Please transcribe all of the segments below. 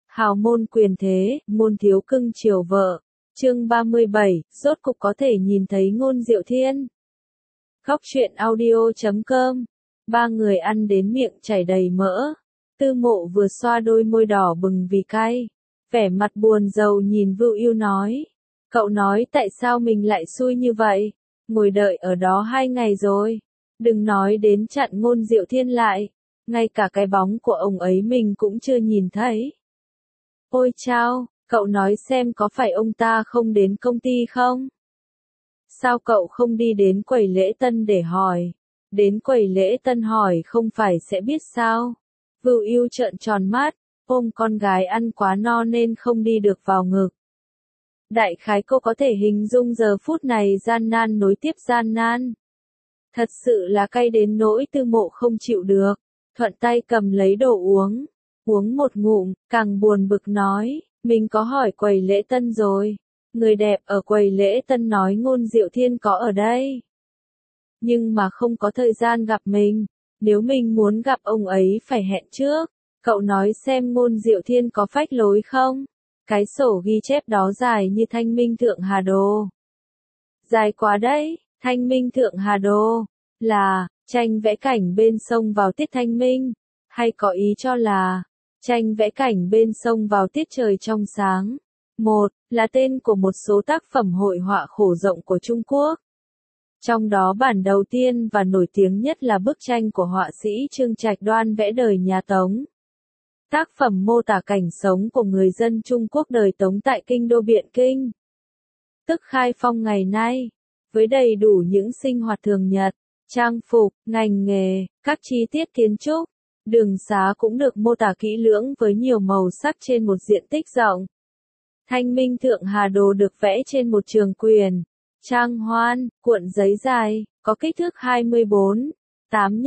Hào môn quyền thế, môn thiếu cưng chiều vợ. Chương 37, rốt cục có thể nhìn thấy Ngôn Diệu Thiên. Góc truyện audio.com. Ba người ăn đến miệng chảy đầy mỡ. Tư Mộ vừa xoa đôi môi đỏ bừng vì cay, vẻ mặt buồn rầu nhìn Vưu Ưu nói. Cậu nói tại sao mình lại xui như vậy? Ngồi đợi ở đó 2 ngày rồi. Đừng nói đến chặn Ngôn Diệu Thiên lại. Ngay cả cái bóng của ông ấy mình cũng chưa nhìn thấy. Ôi chao, cậu nói xem có phải ông ta không đến công ty không? Sao cậu không đi đến quầy lễ tân để hỏi? Đến quầy lễ tân hỏi không phải sẽ biết sao? Vưu Ưu trợn tròn mắt, ôm con gái ăn quá no nên không đi được vào ngực. Đại khái cô có thể hình dung giờ phút này gian nan nối tiếp gian nan. Thật sự là cay đến nỗi Tư Mộ không chịu được, thuận tay cầm lấy đồ uống. Uống một ngụm, càng buồn bực nói, mình có hỏi quầy lễ tân rồi. Người đẹp ở quầy lễ tân nói Ngôn Diệu Thiên có ở đây. Nhưng mà không có thời gian gặp mình, nếu mình muốn gặp ông ấy phải hẹn trước. Cậu nói xem Ngôn Diệu Thiên có phách lối không? Cái sổ ghi chép đó dài như Thanh Minh Thượng Hà Đồ. Dài quá đấy, Thanh Minh Thượng Hà Đồ, là, tranh vẽ cảnh bên sông vào tiết thanh minh, hay có ý cho là, tranh vẽ cảnh bên sông vào tiết trời trong sáng. Một, là tên của một số tác phẩm hội họa khổ rộng của Trung Quốc. Trong đó bản đầu tiên và nổi tiếng nhất là bức tranh của họa sĩ Trương Trạch Đoan vẽ đời nhà Tống. Tác phẩm mô tả cảnh sống của người dân Trung Quốc đời Tống tại kinh đô Biện Kinh, tức Khai Phong ngày nay, với đầy đủ những sinh hoạt thường nhật, trang phục, ngành nghề, các chi tiết kiến trúc. Đường xá cũng được mô tả kỹ lưỡng với nhiều màu sắc trên một diện tích rộng. Thanh Minh Thượng Hà Đồ được vẽ trên một trường quyền, trang hoan, cuộn giấy dài, có kích thước 24, 8 x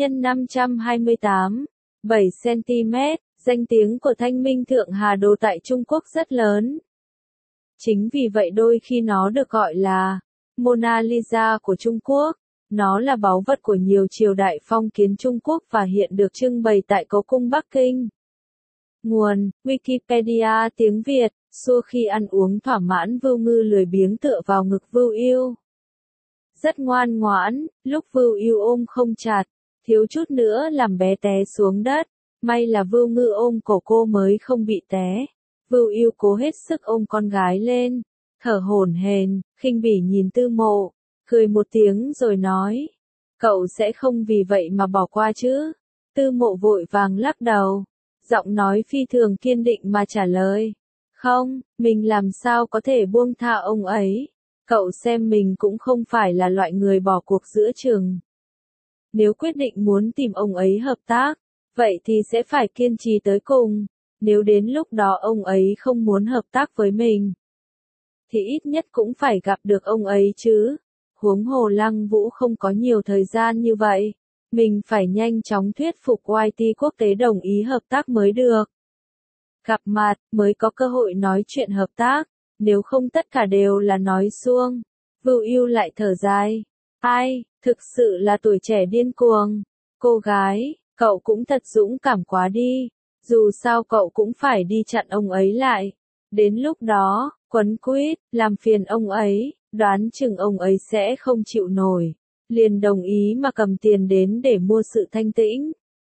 528, 7 cm. Danh tiếng của Thanh Minh Thượng Hà Đồ tại Trung Quốc rất lớn. Chính vì vậy đôi khi nó được gọi là Mona Lisa của Trung Quốc. Nó là báu vật của nhiều triều đại phong kiến Trung Quốc và hiện được trưng bày tại Cố cung Bắc Kinh. Nguồn: Wikipedia tiếng Việt. Xua khi ăn uống thỏa mãn, Vưu Ngư lười biếng tựa vào ngực Vưu Ưu. Rất ngoan ngoãn, lúc Vưu Ưu ôm không chặt, thiếu chút nữa làm bé té xuống đất. May là Vưu Ngư ôm cổ cô mới không bị té. Vưu Ưu cố hết sức ôm con gái lên, thở hổn hển, khinh bỉ nhìn Tư Mộ, cười một tiếng rồi nói, cậu sẽ không vì vậy mà bỏ qua chứ? Tư Mộ vội vàng lắc đầu, giọng nói phi thường kiên định mà trả lời, không, mình làm sao có thể buông tha ông ấy? Cậu xem mình cũng không phải là loại người bỏ cuộc giữa chừng. Nếu quyết định muốn tìm ông ấy hợp tác, vậy thì sẽ phải kiên trì tới cùng. Nếu đến lúc đó ông ấy không muốn hợp tác với mình, thì ít nhất cũng phải gặp được ông ấy chứ. Huống hồ Lăng Vũ không có nhiều thời gian như vậy. Mình phải nhanh chóng thuyết phục YT quốc tế đồng ý hợp tác mới được. Gặp mặt mới có cơ hội nói chuyện hợp tác, nếu không tất cả đều là nói suông. Vưu Ưu lại thở dài. Ai, thực sự là tuổi trẻ điên cuồng. Cô gái, cậu cũng thật dũng cảm quá đi. Dù sao cậu cũng phải đi chặn ông ấy lại. Đến lúc đó, quấn quýt, làm phiền ông ấy, đoán chừng ông ấy sẽ không chịu nổi. Liền đồng ý mà cầm tiền đến để mua sự thanh tĩnh.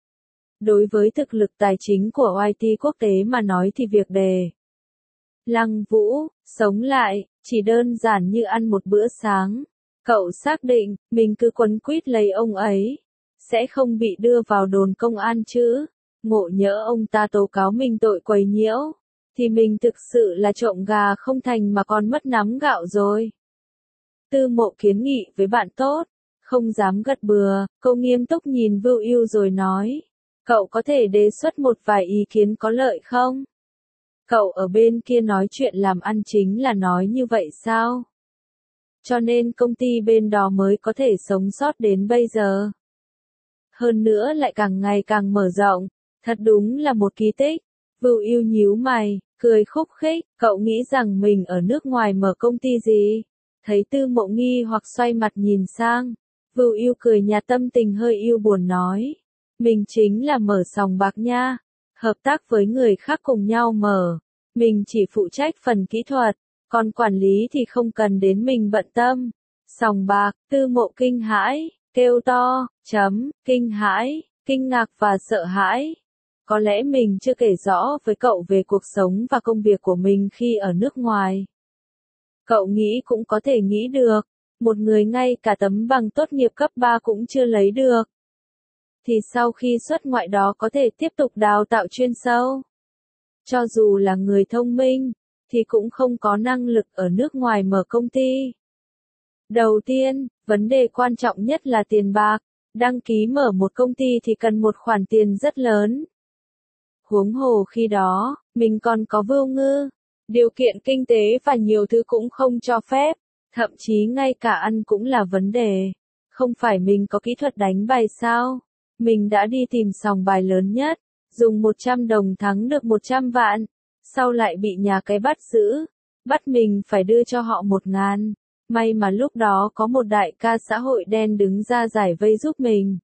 Đối với thực lực tài chính của YT quốc tế mà nói thì việc đề Lăng Vũ sống lại chỉ đơn giản như ăn một bữa sáng. Cậu xác định mình cứ quấn quýt lấy ông ấy sẽ không bị đưa vào đồn công an chứ? Ngộ nhỡ ông ta tố cáo mình tội quấy nhiễu, thì mình thực sự là trộm gà không thành mà còn mất nắm gạo rồi. Tư Mộ kiến nghị với bạn tốt, không dám gật bừa, cô nghiêm túc nhìn Vưu Ưu rồi nói, cậu có thể đề xuất một vài ý kiến có lợi không? Cậu ở bên kia nói chuyện làm ăn chính là nói như vậy sao? Cho nên công ty bên đó mới có thể sống sót đến bây giờ. Hơn nữa lại càng ngày càng mở rộng, thật đúng là một kỳ tích. Vưu Ưu nhíu mày, cười khúc khích, cậu nghĩ rằng mình ở nước ngoài mở công ty gì? Thấy Tư Mộ nghi hoặc xoay mặt nhìn sang, Vưu Ưu cười nhạt tâm tình hơi ưu buồn nói, mình chính là mở sòng bạc nha. hợp tác với người khác cùng nhau mở. Mình chỉ phụ trách phần kỹ thuật, còn quản lý thì không cần đến mình bận tâm. Sòng bạc, Tư Mộ kinh hãi, kêu to, kinh hãi, kinh ngạc và sợ hãi. Có lẽ mình chưa kể rõ với cậu về cuộc sống và công việc của mình khi ở nước ngoài. Cậu nghĩ cũng có thể nghĩ được, một người ngay cả tấm bằng tốt nghiệp cấp 3 cũng chưa lấy được. Thì sau khi xuất ngoại đó có thể tiếp tục đào tạo chuyên sâu. Cho dù là người thông minh, thì cũng không có năng lực ở nước ngoài mở công ty. Đầu tiên, vấn đề quan trọng nhất là tiền bạc. Đăng ký mở một công ty thì cần một khoản tiền rất lớn. Huống hồ khi đó, mình còn có vô ngư. Điều kiện kinh tế và nhiều thứ cũng không cho phép. Thậm chí ngay cả ăn cũng là vấn đề. Không phải mình có kỹ thuật đánh bài sao? Mình đã đi tìm sòng bài lớn nhất. Dùng 100 đồng thắng được 100 vạn. Sau lại bị nhà cái bắt giữ. Bắt mình phải đưa cho họ 1.000. May mà lúc đó có một đại ca xã hội đen đứng ra giải vây giúp mình.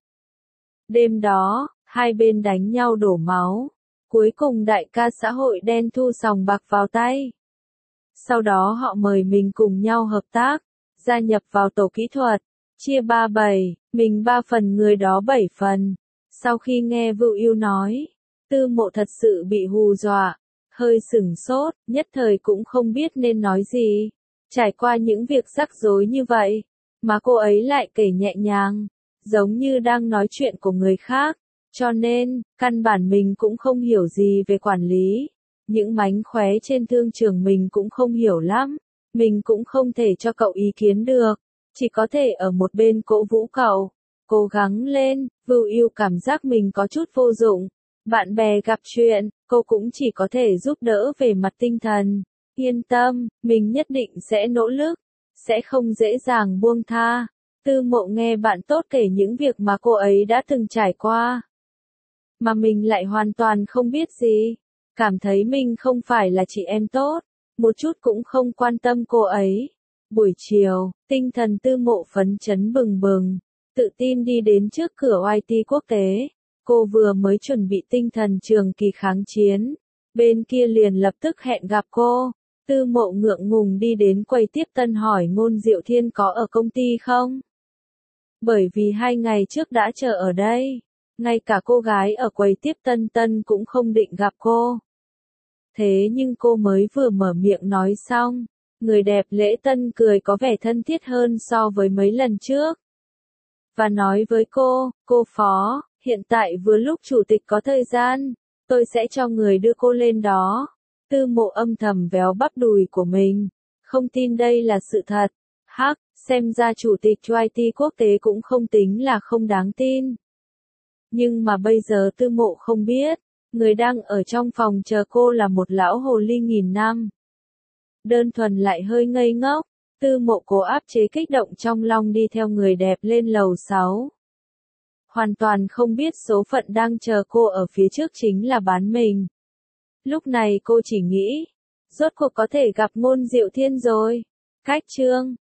Đêm đó, hai bên đánh nhau đổ máu. Cuối cùng đại ca xã hội đen thu sòng bạc vào tay. Sau đó họ mời mình cùng nhau hợp tác, gia nhập vào tổ kỹ thuật, chia 3/7, mình 3 phần người đó 7 phần. Sau khi nghe Vưu Yêu nói, Tư Mộ thật sự bị hù dọa, hơi sửng sốt, nhất thời cũng không biết nên nói gì. Trải qua những việc rắc rối như vậy, mà cô ấy lại kể nhẹ nhàng, giống như đang nói chuyện của người khác. Cho nên, căn bản mình cũng không hiểu gì về quản lý. Những mánh khóe trên thương trường mình cũng không hiểu lắm. Mình cũng không thể cho cậu ý kiến được. Chỉ có thể ở một bên cổ vũ cậu. Cố gắng lên, Vưu Yêu cảm giác mình có chút vô dụng. Bạn bè gặp chuyện, cô cũng chỉ có thể giúp đỡ về mặt tinh thần. Yên tâm, mình nhất định sẽ nỗ lực. Sẽ không dễ dàng buông tha. Tư Mộ nghe bạn tốt kể những việc mà cô ấy đã từng trải qua. Mà mình lại hoàn toàn không biết gì. Cảm thấy mình không phải là chị em tốt. Một chút cũng không quan tâm cô ấy. Buổi chiều, tinh thần Tư Mộ phấn chấn bừng bừng. Tự tin đi đến trước cửa YT quốc tế. Cô vừa mới chuẩn bị tinh thần trường kỳ kháng chiến. Bên kia liền lập tức hẹn gặp cô. Tư Mộ ngượng ngùng đi đến quầy tiếp tân hỏi Ngôn Diệu Thiên có ở công ty không? Bởi vì 2 ngày trước đã chờ ở đây. Ngay cả cô gái ở quầy tiếp tân cũng không định gặp cô. Thế nhưng cô mới vừa mở miệng nói xong, người đẹp lễ tân cười có vẻ thân thiết hơn so với mấy lần trước. Và nói với cô Phó, hiện tại vừa lúc chủ tịch có thời gian, tôi sẽ cho người đưa cô lên đó. Tư Mộ âm thầm véo bắp đùi của mình, không tin đây là sự thật. Hắc, xem ra chủ tịch YT quốc tế cũng không tính là không đáng tin. Nhưng mà bây giờ Tư Mộ không biết, người đang ở trong phòng chờ cô là một lão hồ ly nghìn năm. Đơn thuần lại hơi ngây ngốc, Tư Mộ cố áp chế kích động trong lòng đi theo người đẹp lên lầu 6. Hoàn toàn không biết số phận đang chờ cô ở phía trước chính là bán mình. Lúc này cô chỉ nghĩ, rốt cuộc có thể gặp Ngôn Diệu Thiên rồi. Cách chương